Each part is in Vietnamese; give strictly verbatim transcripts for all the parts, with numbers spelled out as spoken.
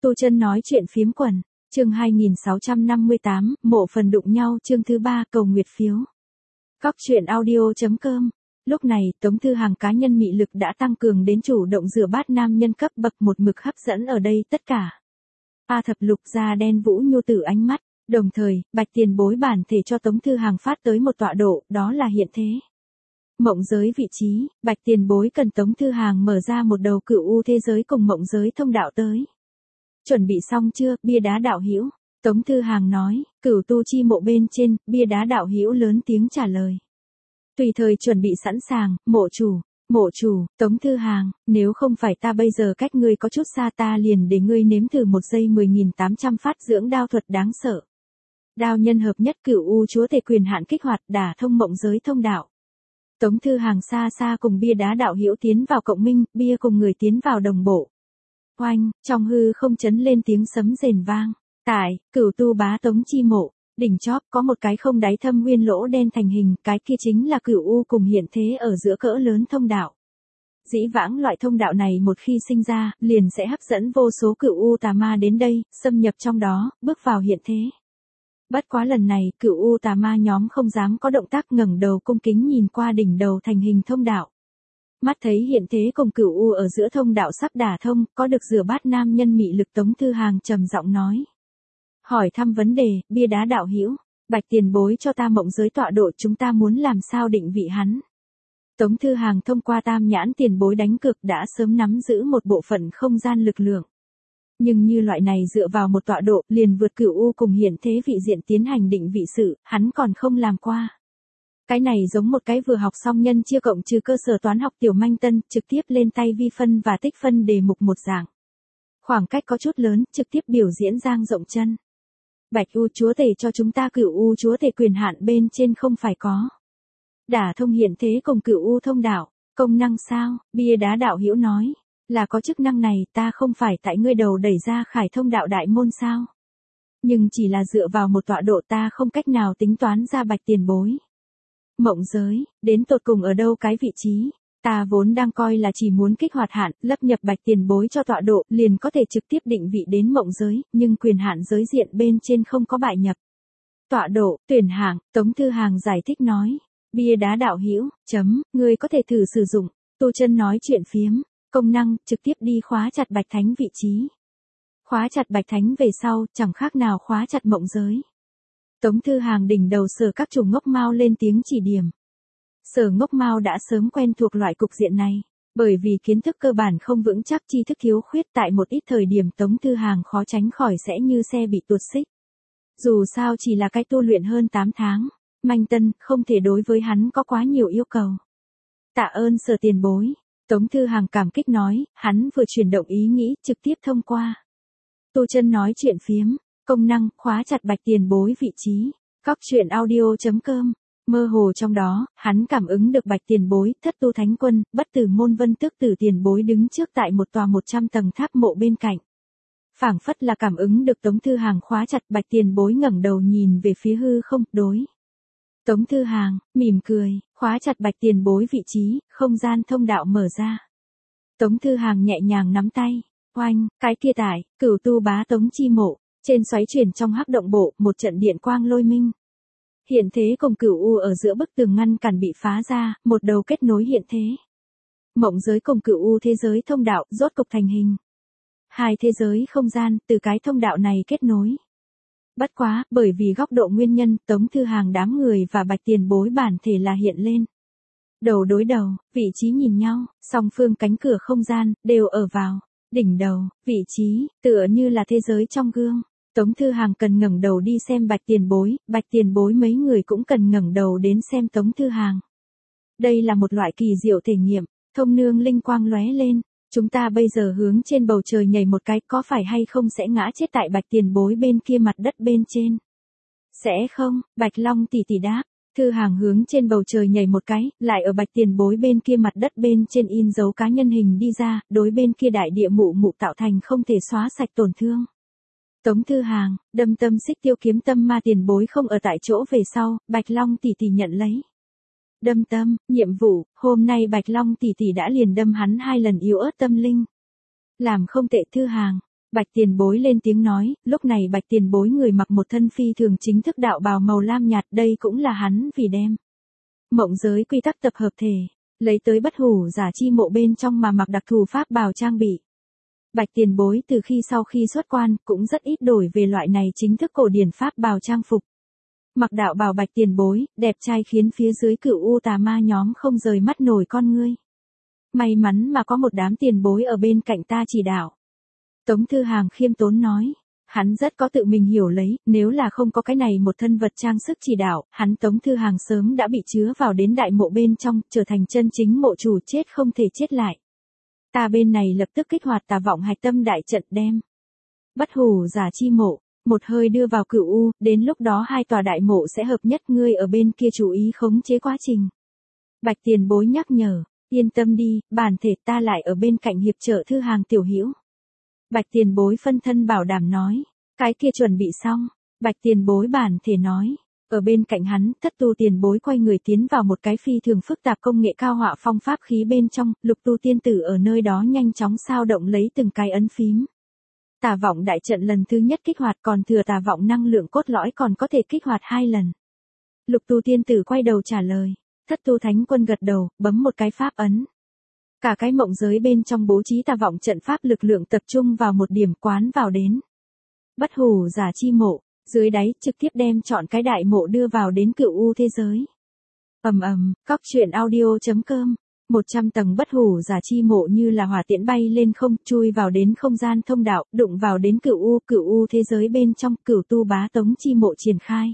Tu Chân nói chuyện phiếm quần, chương hai nghìn sáu trăm năm mươi tám, mộ phần đụng nhau, chương thứ ba, cầu nguyệt phiếu. Góc truyện audio chấm com. Lúc này, Tống Thư Hàng cá nhân mị lực đã tăng cường đến chủ động rửa bát nam nhân cấp bậc một mực hấp dẫn ở đây tất cả. A thập lục da đen Vũ Nhu tử ánh mắt, đồng thời, Bạch Tiền Bối bản thể cho Tống Thư Hàng phát tới một tọa độ, đó là hiện thế. Mộng giới vị trí, Bạch Tiền Bối cần Tống Thư Hàng mở ra một đầu cửu u thế giới cùng mộng giới thông đạo tới. Chuẩn bị xong chưa, bia đá đạo hữu? Tống Thư Hàng nói, cửu tu chi mộ bên trên, bia đá đạo hữu lớn tiếng trả lời. Tùy thời chuẩn bị sẵn sàng, mộ chủ, mộ chủ, Tống Thư Hàng, nếu không phải ta bây giờ cách ngươi có chút xa ta liền để ngươi nếm thử một giây mười nghìn tám trăm phát dưỡng đao thuật đáng sợ. Đao nhân hợp nhất cửu u chúa tể quyền hạn kích hoạt đả thông mộng giới thông đạo. Tống Thư Hàng xa xa cùng bia đá đạo hữu tiến vào cộng minh, bia cùng người tiến vào đồng bộ. Oanh, trong hư không chấn lên tiếng sấm rền vang. Tại, cửu tu bá tống chi mộ, đỉnh chóp có một cái không đáy thâm nguyên lỗ đen thành hình, cái kia chính là cửu u cùng hiện thế ở giữa cỡ lớn thông đạo. Dĩ vãng loại thông đạo này một khi sinh ra, liền sẽ hấp dẫn vô số cửu u tà ma đến đây, xâm nhập trong đó, bước vào hiện thế. Bất quá lần này, cửu u tà ma nhóm không dám có động tác ngẩng đầu cung kính nhìn qua đỉnh đầu thành hình thông đạo. Mắt thấy hiện thế cùng cửu u ở giữa thông đạo sắp đả thông, có được rửa bát nam nhân mị lực Tống Thư Hàng trầm giọng nói. Hỏi thăm vấn đề, bia đá đạo hữu, Bạch Tiền Bối cho ta mộng giới tọa độ, chúng ta muốn làm sao định vị hắn. Tống Thư Hàng thông qua tam nhãn tiền bối đánh cược đã sớm nắm giữ một bộ phận không gian lực lượng. Nhưng như loại này dựa vào một tọa độ liền vượt cửu u cùng hiện thế vị diện tiến hành định vị sự, hắn còn không làm qua. Cái này giống một cái vừa học xong nhân chia cộng trừ cơ sở toán học tiểu manh tân, trực tiếp lên tay vi phân và tích phân đề mục một dạng. Khoảng cách có chút lớn, trực tiếp biểu diễn dang rộng chân. Bạch u chúa tể cho chúng ta cửu u chúa tể quyền hạn bên trên không phải có. Đả thông hiện thế cùng cửu u thông đạo, công năng sao, bia đá đạo hữu nói, là có chức năng này, ta không phải tại ngươi đầu đẩy ra khải thông đạo đại môn sao. Nhưng chỉ là dựa vào một tọa độ ta không cách nào tính toán ra Bạch Tiền Bối. Mộng giới, đến tột cùng ở đâu cái vị trí, ta vốn đang coi là chỉ muốn kích hoạt hạn, lấp nhập Bạch Tiền Bối cho tọa độ, liền có thể trực tiếp định vị đến mộng giới, nhưng quyền hạn giới diện bên trên không có bại nhập. Tọa độ, tuyển hạng, Tống Thư Hàng giải thích nói, bia đá đạo hữu, chấm, ngươi có thể thử sử dụng, Tu Chân nói chuyện phiếm, công năng, trực tiếp đi khóa chặt Bạch Thánh vị trí. Khóa chặt Bạch Thánh về sau, chẳng khác nào khóa chặt mộng giới. Tống Thư Hàng đỉnh đầu Sở các chủ ngốc mao lên tiếng chỉ điểm. Sở ngốc mao đã sớm quen thuộc loại cục diện này, bởi vì kiến thức cơ bản không vững chắc, tri thức thiếu khuyết, tại một ít thời điểm Tống Thư Hàng khó tránh khỏi sẽ như xe bị tuột xích. Dù sao chỉ là cái tu luyện hơn tám tháng, manh tân, không thể đối với hắn có quá nhiều yêu cầu. Tạ ơn Sở tiền bối, Tống Thư Hàng cảm kích nói, hắn vừa chuyển động ý nghĩ, trực tiếp thông qua. Tu Chân nói chuyện phiếm. Công năng, khóa chặt Bạch Tiền Bối vị trí. Góc truyện audio chấm com. Mơ hồ trong đó, hắn cảm ứng được Bạch Tiền Bối, thất tu thánh quân, bất tử môn vân tước tử tiền bối đứng trước tại một tòa một trăm tầng tháp mộ bên cạnh. Phảng phất là cảm ứng được Tống Thư Hàng khóa chặt, Bạch Tiền Bối ngẩng đầu nhìn về phía hư không, đối. Tống Thư Hàng, mỉm cười, khóa chặt Bạch Tiền Bối vị trí, không gian thông đạo mở ra. Tống Thư Hàng nhẹ nhàng nắm tay, oanh, cái kia tải, cửu tu bá tống chi mộ. Trên xoáy chuyển trong hắc động bộ, một trận điện quang lôi minh. Hiện thế cùng cửu u ở giữa bức tường ngăn cản bị phá ra, một đầu kết nối hiện thế. Mộng giới cùng cửu u thế giới thông đạo, rốt cục thành hình. Hai thế giới không gian, từ cái thông đạo này kết nối. Bất quá, bởi vì góc độ nguyên nhân, Tống Thư Hàng đám người và Bạch Tiền Bối bản thể là hiện lên. Đầu đối đầu, vị trí nhìn nhau, song phương cánh cửa không gian, đều ở vào. Đỉnh đầu, vị trí, tựa như là thế giới trong gương. Tống Thư Hàng cần ngẩng đầu đi xem Bạch Tiền Bối, Bạch Tiền Bối mấy người cũng cần ngẩng đầu đến xem Tống Thư Hàng. Đây là một loại kỳ diệu thể nghiệm, thông nương linh quang lóe lên, chúng ta bây giờ hướng trên bầu trời nhảy một cái, có phải hay không sẽ ngã chết tại Bạch Tiền Bối bên kia mặt đất bên trên? Sẽ không, Bạch Long tỷ tỷ đáp. Thư Hàng hướng trên bầu trời nhảy một cái, lại ở Bạch Tiền Bối bên kia mặt đất bên trên in dấu cá nhân hình đi ra, đối bên kia đại địa mụ mụ tạo thành không thể xóa sạch tổn thương. Tống Thư Hàng, đâm tâm xích tiêu kiếm tâm ma Tiền Bối không ở tại chỗ về sau, Bạch Long tỷ tỷ nhận lấy. Đâm tâm, nhiệm vụ, hôm nay Bạch Long tỷ tỷ đã liền đâm hắn hai lần yếu ớt tâm linh. Làm không tệ Thư Hàng, Bạch Tiền Bối lên tiếng nói, lúc này Bạch Tiền Bối người mặc một thân phi thường chính thức đạo bào màu lam nhạt, đây cũng là hắn vì đem mộng giới quy tắc tập hợp thể, lấy tới bất hủ giả chi mộ bên trong mà mặc đặc thù pháp bào trang bị. Bạch Tiền Bối từ khi sau khi xuất quan, cũng rất ít đổi về loại này chính thức cổ điển pháp bào trang phục. Mặc đạo bào Bạch Tiền Bối, đẹp trai khiến phía dưới cửu u tà ma nhóm không rời mắt nổi con ngươi. May mắn mà có một đám tiền bối ở bên cạnh ta chỉ đạo. Tống Thư Hàng khiêm tốn nói, hắn rất có tự mình hiểu lấy, nếu là không có cái này một thân vật trang sức chỉ đạo, hắn Tống Thư Hàng sớm đã bị chứa vào đến đại mộ bên trong, trở thành chân chính mộ chủ chết không thể chết lại. Ta bên này lập tức kích hoạt tà vọng hạch tâm đại trận đem bất hủ giả chi mộ, một hơi đưa vào cửu u, đến lúc đó hai tòa đại mộ sẽ hợp nhất, ngươi ở bên kia chú ý khống chế quá trình. Bạch Tiền Bối nhắc nhở, yên tâm đi, bản thể ta lại ở bên cạnh hiệp trợ Thư Hàng tiểu hữu. Bạch Tiền Bối phân thân bảo đảm nói, cái kia chuẩn bị xong. Bạch Tiền Bối bản thể nói, ở bên cạnh hắn, Thất Tu Tiền Bối quay người tiến vào một cái phi thường phức tạp công nghệ cao họa phong pháp khí bên trong, Lục Tu Tiên Tử ở nơi đó nhanh chóng sao động lấy từng cái ấn phím. Tà vọng đại trận lần thứ nhất kích hoạt, còn thừa tà vọng năng lượng cốt lõi còn có thể kích hoạt hai lần. Lục Tu Tiên Tử quay đầu trả lời, Thất Tu Thánh Quân gật đầu, bấm một cái pháp ấn. Cả cái mộng giới bên trong bố trí tà vọng trận pháp lực lượng tập trung vào một điểm, quán vào đến bất hủ giả chi mộ, dưới đáy trực tiếp đem chọn cái đại mộ đưa vào đến cửu u thế giới. Ầm ầm, cóc truyện audio chấm com, một trăm tầng bất hủ giả chi mộ như là hỏa tiễn bay lên không, chui vào đến không gian thông đạo, đụng vào đến cửu u, cửu u thế giới bên trong, cửu tu bá tống chi mộ triển khai.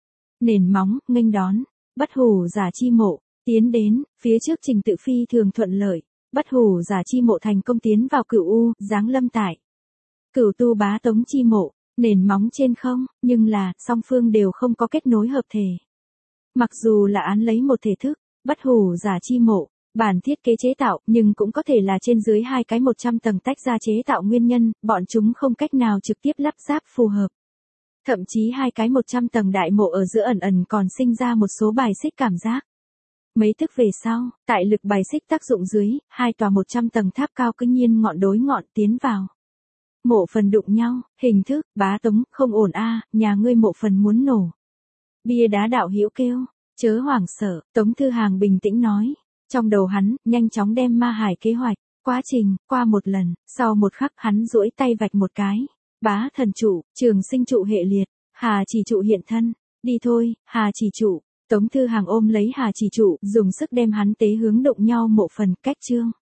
Nền móng, nghênh đón, bất hủ giả chi mộ, tiến đến, phía trước trình tự phi thường thuận lợi. Bất hủ giả chi mộ thành công tiến vào cửu u, giáng lâm tại cửu tu bá tống chi mộ, nền móng trên không, nhưng là, song phương đều không có kết nối hợp thể. Mặc dù là án lấy một thể thức, bất hủ giả chi mộ, bản thiết kế chế tạo, nhưng cũng có thể là trên dưới hai cái một trăm tầng tách ra chế tạo nguyên nhân, bọn chúng không cách nào trực tiếp lắp ráp phù hợp. Thậm chí hai cái một trăm tầng đại mộ ở giữa ẩn ẩn còn sinh ra một số bài xích cảm giác. Mấy thức về sau, tại lực bài xích tác dụng dưới, hai tòa một trăm tầng tháp cao cứ nhiên ngọn đối ngọn tiến vào. Mộ phần đụng nhau, hình thức, bá tống, không ổn a, nhà ngươi mộ phần muốn nổ. Bia đá đạo hữu kêu, chớ hoảng sợ, Tống Thư Hàng bình tĩnh nói. Trong đầu hắn, nhanh chóng đem ma hải kế hoạch, quá trình, qua một lần, sau một khắc hắn duỗi tay vạch một cái. Bá thần trụ, trường sinh trụ hệ liệt, Hà chỉ trụ hiện thân, đi thôi, Hà chỉ trụ. Tống Thư Hàng ôm lấy Hà chỉ trụ, dùng sức đem hắn tế hướng đụng nhau mộ phần, cách chương.